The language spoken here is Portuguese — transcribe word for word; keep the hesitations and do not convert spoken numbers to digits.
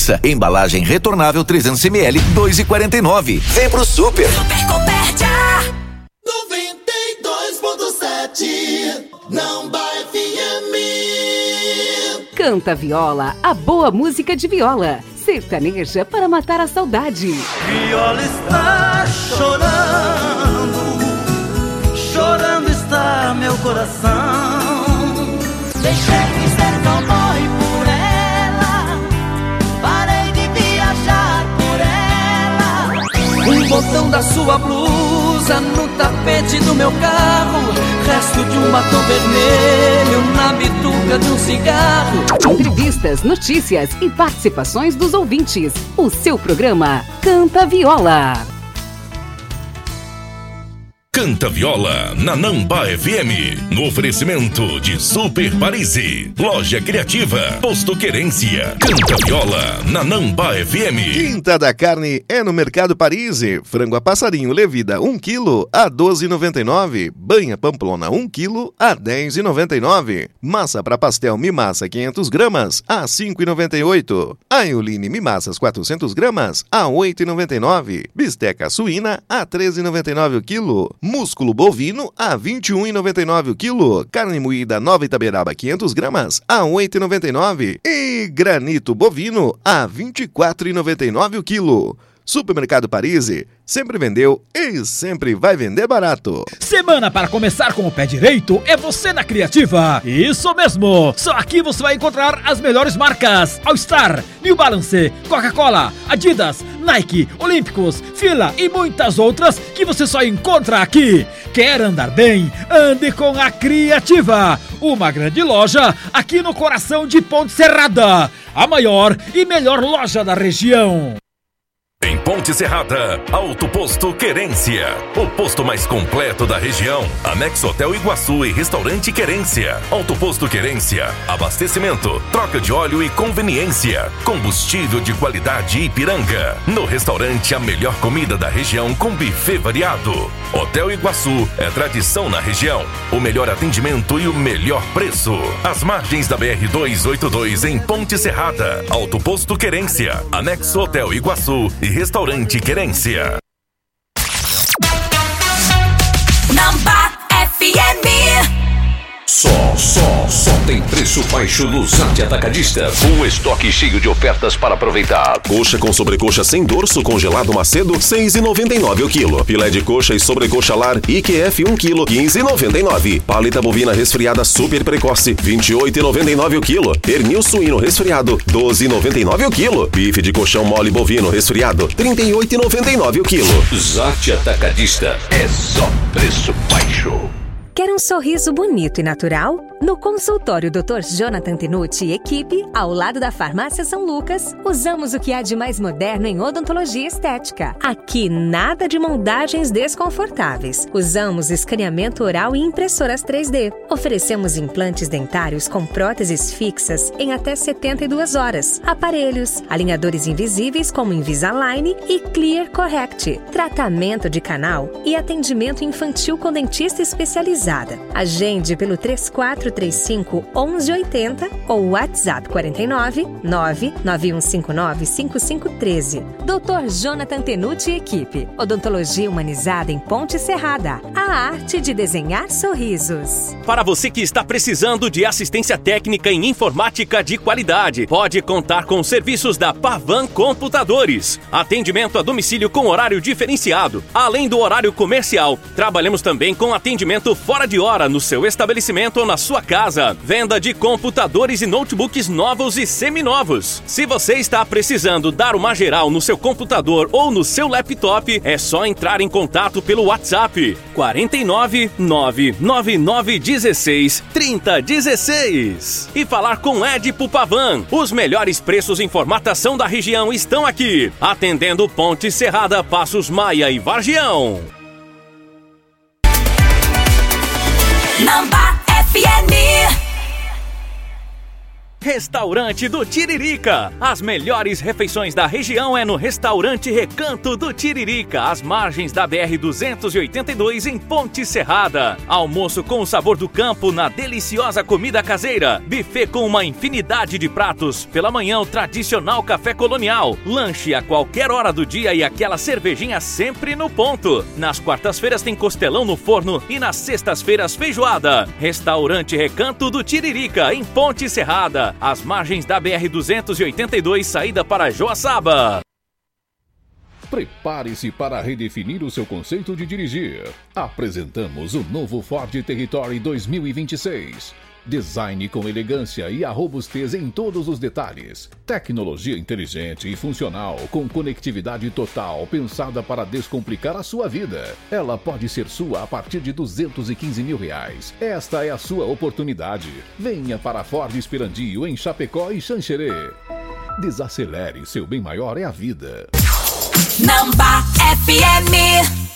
pizza. Embalagem retornável trezentos mililitros, dois reais e quarenta e nove centavos. Vem pro Super. Super Copérdia. noventa e dois ponto sete Namba F M. Canta Viola, a boa música de viola. Sertaneja para matar a saudade. Viola está chorando, chorando está meu coração. Deixei de ser cowboy por ela, parei de viajar por ela. Um botão da sua blusa no tapete do meu carro, resto de um batom vermelho na bituca de um cigarro. Entrevistas, notícias e participações dos ouvintes. O seu programa Canta Viola. Canta Viola na Namba F M, no oferecimento de Super Parise, Loja Criativa, Posto Querência. Canta Viola na Namba F M. Quinta da carne é no Mercado Parise. Frango a passarinho Levida um quilo a doze reais e noventa e nove centavos. Banha Pamplona um quilo a dez reais e noventa e nove centavos. Massa para pastel Mimassa quinhentas gramas a cinco reais e noventa e oito centavos. Aioline Mimassas quatrocentas gramas a oito reais e noventa e nove centavos. Bisteca suína a treze reais e noventa e nove centavos o quilo. Músculo bovino a vinte e um reais e noventa e nove centavos o quilo. Carne moída Nova Itaberaba quinhentas gramas a oito reais e noventa e nove centavos. E granito bovino a vinte e quatro reais e noventa e nove centavos o quilo. Supermercado Parise sempre vendeu e sempre vai vender barato. Semana para começar com o pé direito é você na Criativa. Isso mesmo, só aqui você vai encontrar as melhores marcas: All Star, New Balance, Coca-Cola, Adidas, Nike, Olímpicos, Fila e muitas outras que você só encontra aqui. Quer andar bem? Ande com a Criativa, uma grande loja aqui no coração de Ponte Serrada, a maior e melhor loja da região. Em Ponte Serrada, Alto Posto Querência, o posto mais completo da região. Anexo Hotel Iguaçu e Restaurante Querência. Alto Posto Querência, abastecimento, troca de óleo e conveniência. Combustível de qualidade Ipiranga. No restaurante, a melhor comida da região com buffet variado. Hotel Iguaçu é tradição na região. O melhor atendimento e o melhor preço. As margens da B R duzentos e oitenta e dois em Ponte Serrada. Alto Posto Querência, Anexo Hotel Iguaçu e Restaurante Querência. Namba F M. Só, só, só tem preço baixo no Zat Atacadista. Um estoque cheio de ofertas para aproveitar. Coxa com sobrecoxa sem dorso congelado Macedo, seis reais e noventa e nove centavos o quilo. Filé de coxa e sobrecoxa lar I Q F um quilo, quinze reais e noventa e nove centavos. Paleta bovina resfriada super precoce, vinte e oito reais e noventa e nove centavos o quilo. Pernil suíno resfriado, doze reais e noventa e nove centavos o quilo. Bife de colchão mole bovino resfriado, trinta e oito reais e noventa e nove centavos o quilo. Zat Atacadista é só preço baixo. Quer um sorriso bonito e natural? No consultório doutor Jonathan Tenuti e equipe, ao lado da Farmácia São Lucas, usamos o que há de mais moderno em odontologia estética. Aqui, nada de moldagens desconfortáveis. Usamos escaneamento oral e impressoras três D. Oferecemos implantes dentários com próteses fixas em até setenta e duas horas. Aparelhos, alinhadores invisíveis como Invisalign e Clear Correct. Tratamento de canal e atendimento infantil com dentista especializado. Agende pelo três quatro três cinco, um um oito zero ou WhatsApp quarenta e nove, nove nove um cinco nove, cinco cinco um três. doutor Jonathan Tenuti e equipe. Odontologia humanizada em Ponte Serrada. A arte de desenhar sorrisos. Para você que está precisando de assistência técnica em informática de qualidade, pode contar com os serviços da Pavan Computadores. Atendimento a domicílio com horário diferenciado. Além do horário comercial, trabalhamos também com atendimento fora de hora no seu estabelecimento ou na sua casa. Venda de computadores e notebooks novos e seminovos. Se você está precisando dar uma geral no seu computador ou no seu laptop, é só entrar em contato pelo WhatsApp quarenta e nove, nove nove nove um seis, trinta dezesseis e falar com Edipo Pavan. Os melhores preços em formatação da região estão aqui, atendendo Ponte Serrada, Passos Maia e Vargião. Namba F M. Restaurante do Tiririca. As melhores refeições da região é no Restaurante Recanto do Tiririca, às margens da B R duzentos e oitenta e dois em Ponte Serrada. Almoço com o sabor do campo na deliciosa comida caseira. Buffet com uma infinidade de pratos. Pela manhã, o tradicional café colonial. Lanche a qualquer hora do dia e aquela cervejinha sempre no ponto. Nas quartas-feiras tem costelão no forno e nas sextas-feiras feijoada. Restaurante Recanto do Tiririca, em Ponte Serrada, às margens da B R duzentos e oitenta e dois, saída para Joaçaba. Prepare-se para redefinir o seu conceito de dirigir. Apresentamos o novo Ford Territory dois mil e vinte e seis. Design com elegância e a robustez em todos os detalhes. Tecnologia inteligente e funcional, com conectividade total, pensada para descomplicar a sua vida. Ela pode ser sua a partir de duzentos e quinze mil reais. Esta é a sua oportunidade. Venha para a Ford Esperandio, em Chapecó e Xanxerê. Desacelere, seu bem maior é a vida. Namba F M.